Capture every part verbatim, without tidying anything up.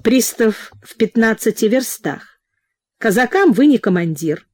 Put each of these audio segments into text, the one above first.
пристав в пятнадцати верстах. Казакам вы не командир.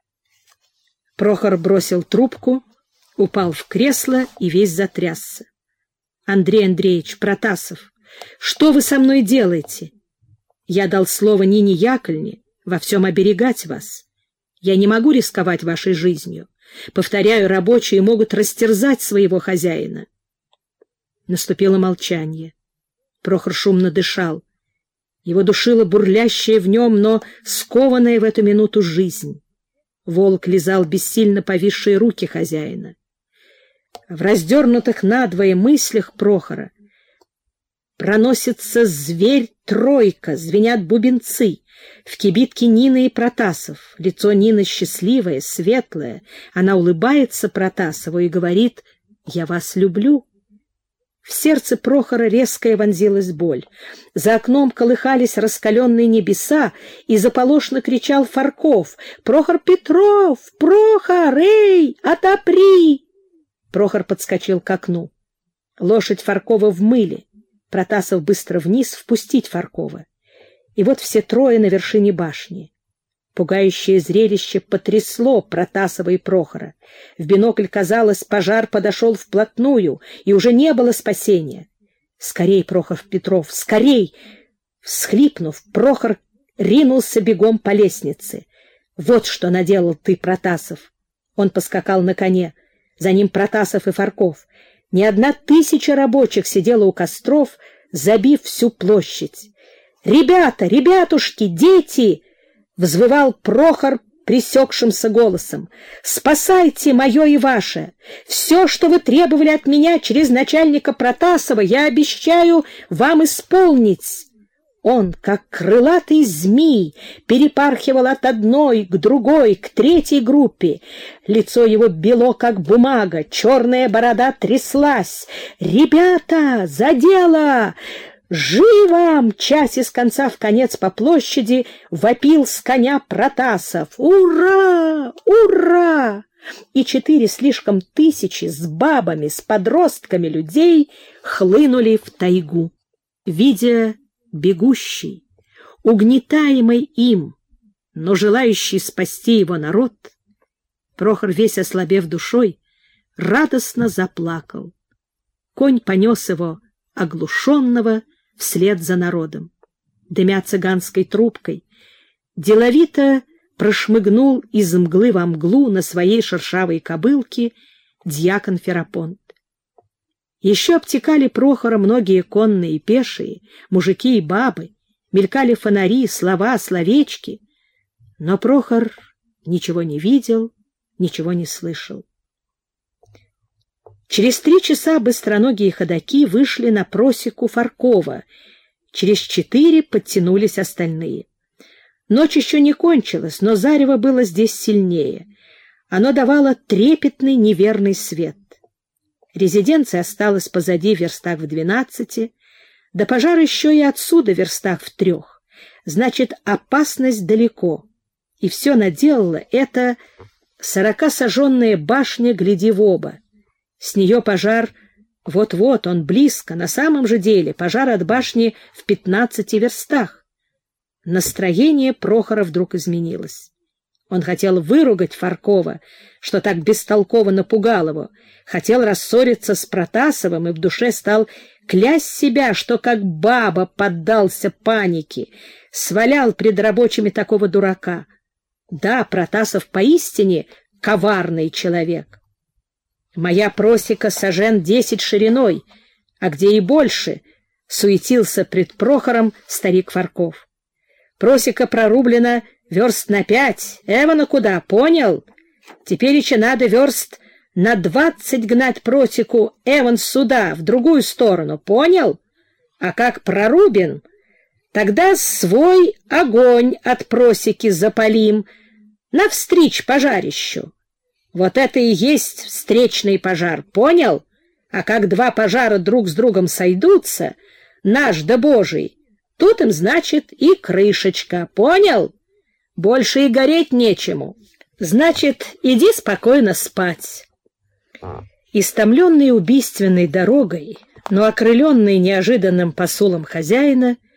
Прохор бросил трубку, упал в кресло и весь затрясся. Андрей Андреевич, Протасов, что вы со мной делаете? Я дал слово Нине Яковлевне во всем оберегать вас. Я не могу рисковать вашей жизнью. Повторяю, рабочие могут растерзать своего хозяина. Наступило молчание. Прохор шумно дышал. Его душила бурлящая в нем, но скованная в эту минуту жизнь. Волк лизал бессильно повисшие руки хозяина. В раздернутых надвое мыслях Прохора проносится зверь-тройка, звенят бубенцы. В кибитке Нина и Протасов. Лицо Нины счастливое, светлое. Она улыбается Протасову и говорит: «Я вас люблю». В сердце Прохора резкая вонзилась боль. За окном колыхались раскаленные небеса, и заполошно кричал Фарков: «Прохор Петров! Прохор! Эй, отопри!» Прохор подскочил к окну. Лошадь Фаркова в мыле. Протасов быстро вниз, впустить Фаркова. И вот все трое на вершине башни. Пугающее зрелище потрясло Протасова и Прохора. В бинокль, казалось, пожар подошел вплотную, и уже не было спасения. «Скорей, Прохор Петров, скорей!» Всхлипнув, Прохор ринулся бегом по лестнице. «Вот что наделал ты, Протасов!» Он поскакал на коне. За ним Протасов и Фарков. Не одна тысяча рабочих сидела у костров, забив всю площадь. «Ребята, ребятушки, дети!» — взвывал Прохор пресекшимся голосом. «Спасайте мое и ваше! Все, что вы требовали от меня через начальника Протасова, я обещаю вам исполнить!» Он, как крылатый змей, перепархивал от одной к другой, к третьей группе. Лицо его бело, как бумага, черная борода тряслась. «Ребята, за дело! Живо!» Мчась из конца в конец по площади, вопил с коня Протасов. «Ура! Ура!» И четыре слишком тысячи с бабами, с подростками людей хлынули в тайгу. Видя бегущий, угнетаемый им, но желающий спасти его народ, Прохор, весь ослабев душой, радостно заплакал. Конь понес его, оглушенного, вслед за народом. Дымя цыганской трубкой, деловито прошмыгнул из мглы во мглу на своей шершавой кобылке дьякон Ферапонт. Еще обтекали Прохора многие конные и пешие, мужики и бабы, мелькали фонари, слова, словечки. Но Прохор ничего не видел, ничего не слышал. Через три часа быстроногие ходаки вышли на просеку Фаркова, через четыре подтянулись остальные. Ночь еще не кончилась, но зарево было здесь сильнее. Оно давало трепетный неверный свет. Резиденция осталась позади в верстах в двенадцати, да пожар еще и отсюда в верстах в трех. Значит, опасность далеко. И все наделала эта сорокасаженная башня, гляди в оба. С нее пожар вот-вот, он близко, на самом же деле пожар от башни в пятнадцати верстах. Настроение Прохора вдруг изменилось. Он хотел выругать Фаркова, что так бестолково напугал его, хотел рассориться с Протасовым и в душе стал клясть себя, что как баба поддался панике, свалял пред рабочими такого дурака. Да, Протасов поистине коварный человек. «Моя просека сажен десять шириной, а где и больше», — суетился пред Прохором старик Фарков. «Просека прорублена верст на пять. Эвана куда, понял? Теперь еще надо верст на двадцать гнать просеку Эван сюда, в другую сторону, понял? А как прорубен, тогда свой огонь от просеки запалим, навстречь пожарищу. Вот это и есть встречный пожар, понял? А как два пожара друг с другом сойдутся, наш да Божий, тут им, значит, и крышечка, понял? Больше и гореть нечему. Значит, иди спокойно спать». Истомленный убийственной дорогой, но окрыленный неожиданным посулом хозяина,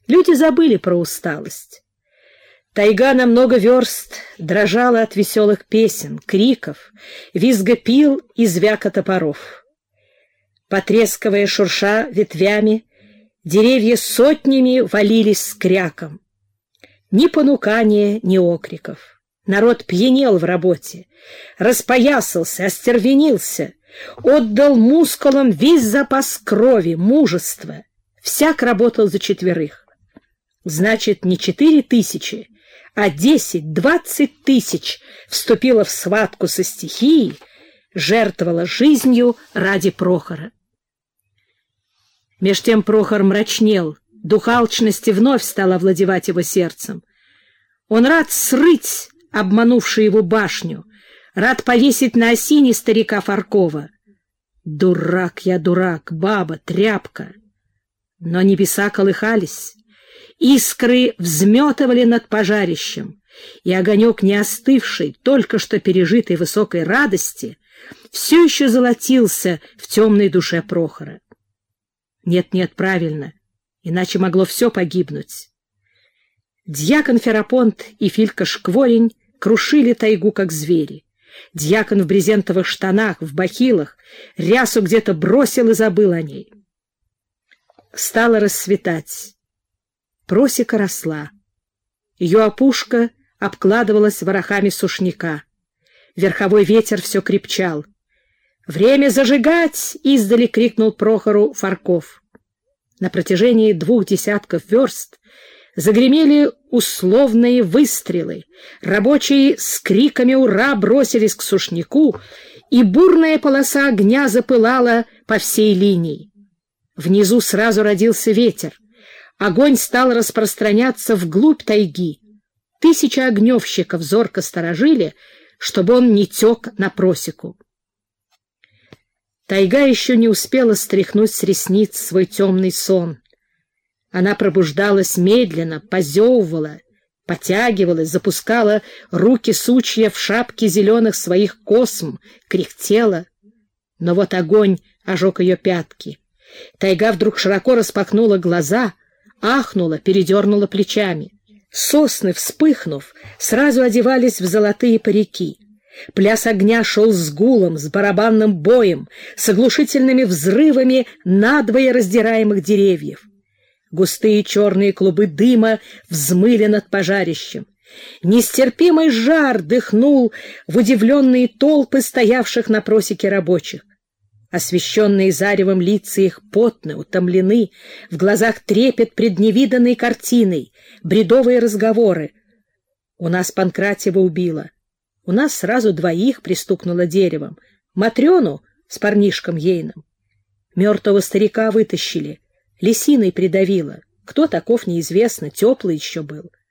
Люди забыли про усталость. Тайга на много верст дрожала от веселых песен, криков, визга пил и звяка топоров. Потрескивая, шурша ветвями, деревья сотнями валились с кряком. Ни понукания, ни окриков. Народ пьянел в работе, распоясался, остервенился, отдал мускулам весь запас крови, мужества. Всяк работал за четверых. Значит, не четыре тысячи, а десять, двадцать тысяч вступило в схватку со стихией, жертвовала жизнью ради Прохора. Меж тем Прохор мрачнел, дух алчности вновь стал овладевать его сердцем. Он рад срыть обманувшую его башню, рад повесить на осине старика Фаркова. Дурак я, дурак, баба, тряпка. Но небеса колыхались, искры взметывали над пожарищем, и огонек не остывший, только что пережитой высокой радости, все еще золотился в темной душе Прохора. Нет-нет, правильно, иначе могло все погибнуть. Дьякон Ферапонт и Филька Шкворень крушили тайгу, как звери. Дьякон в брезентовых штанах, в бахилах, рясу где-то бросил и забыл о ней. Стало рассветать. Просека росла. Ее опушка обкладывалась ворохами сушняка. Верховой ветер все крепчал. «Время зажигать!» — издали крикнул Прохору Фарков. На протяжении двух десятков верст загремели условные выстрелы. Рабочие с криками «Ура!» бросились к сушняку, и бурная полоса огня запылала по всей линии. Внизу сразу родился ветер. Огонь стал распространяться вглубь тайги. Тысячи огневщиков зорко сторожили, чтобы он не тек на просеку. Тайга еще не успела стряхнуть с ресниц свой темный сон. Она пробуждалась медленно, позевывала, потягивалась, запускала руки сучья в шапки зеленых своих косм, кряхтела. Но вот огонь ожег ее пятки. Тайга вдруг широко распахнула глаза, ахнула, передернула плечами. Сосны, вспыхнув, сразу одевались в золотые парики. Пляс огня шел с гулом, с барабанным боем, с оглушительными взрывами надвое раздираемых деревьев. Густые черные клубы дыма взмыли над пожарищем. Нестерпимый жар дыхнул в удивленные толпы стоявших на просеке рабочих. Освещенные заревом лица их потны, утомлены, в глазах трепет пред невиданной картиной, бредовые разговоры. «У нас Панкратьева убило. У нас сразу двоих пристукнуло деревом. Матрёну с парнишком ейным. Мертвого старика вытащили, лисиной придавило. Кто таков, неизвестно, теплый еще был.